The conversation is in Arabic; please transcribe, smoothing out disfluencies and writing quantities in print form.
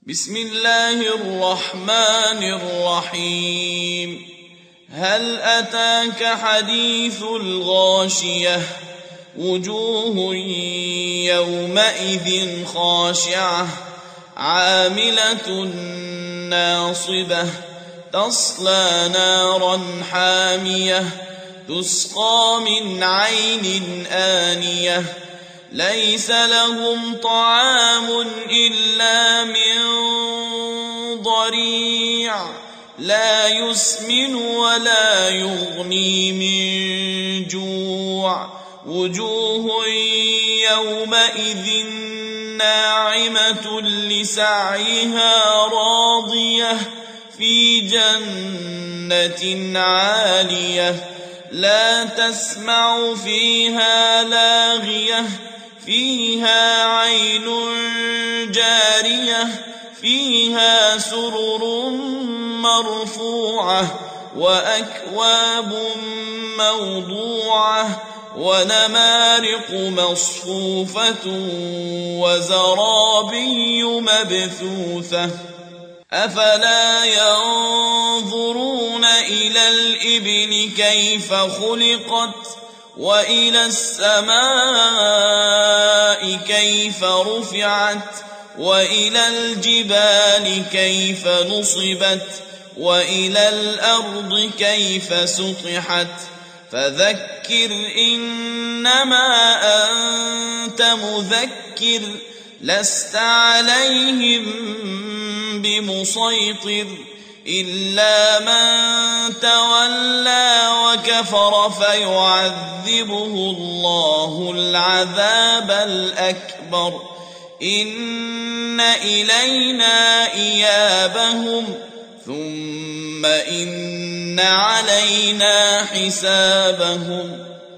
بسم الله الرحمن الرحيم. هل أتاك حديث الغاشية؟ وجوه يومئذ خاشعة عاملة ناصبة تصلى نارا حامية تسقى من عين آنية ليس لهم طعام إلا من ضريع لا يسمن ولا يغني من جوع وجوه يومئذ ناعمة لسعيها راضية في جنة عالية لا تسمع فيها لاغية فيها عين جارية فيها سرر مرفوعة وأكواب موضوعة ونمارق مصفوفة وزرابي مبثوثة أفلا ينظرون إلى الإبل كيف خلقت وإلى السماء كيف رفعت وإلى الجبال كيف نصبت وإلى الأرض كيف سطحت فذكر إنما أنت مذكر لست عليهم بمسيطر إلا من تولى وكفر فيعذبه الله العذاب الأكبر إن إلينا إيابهم ثم إن علينا حسابهم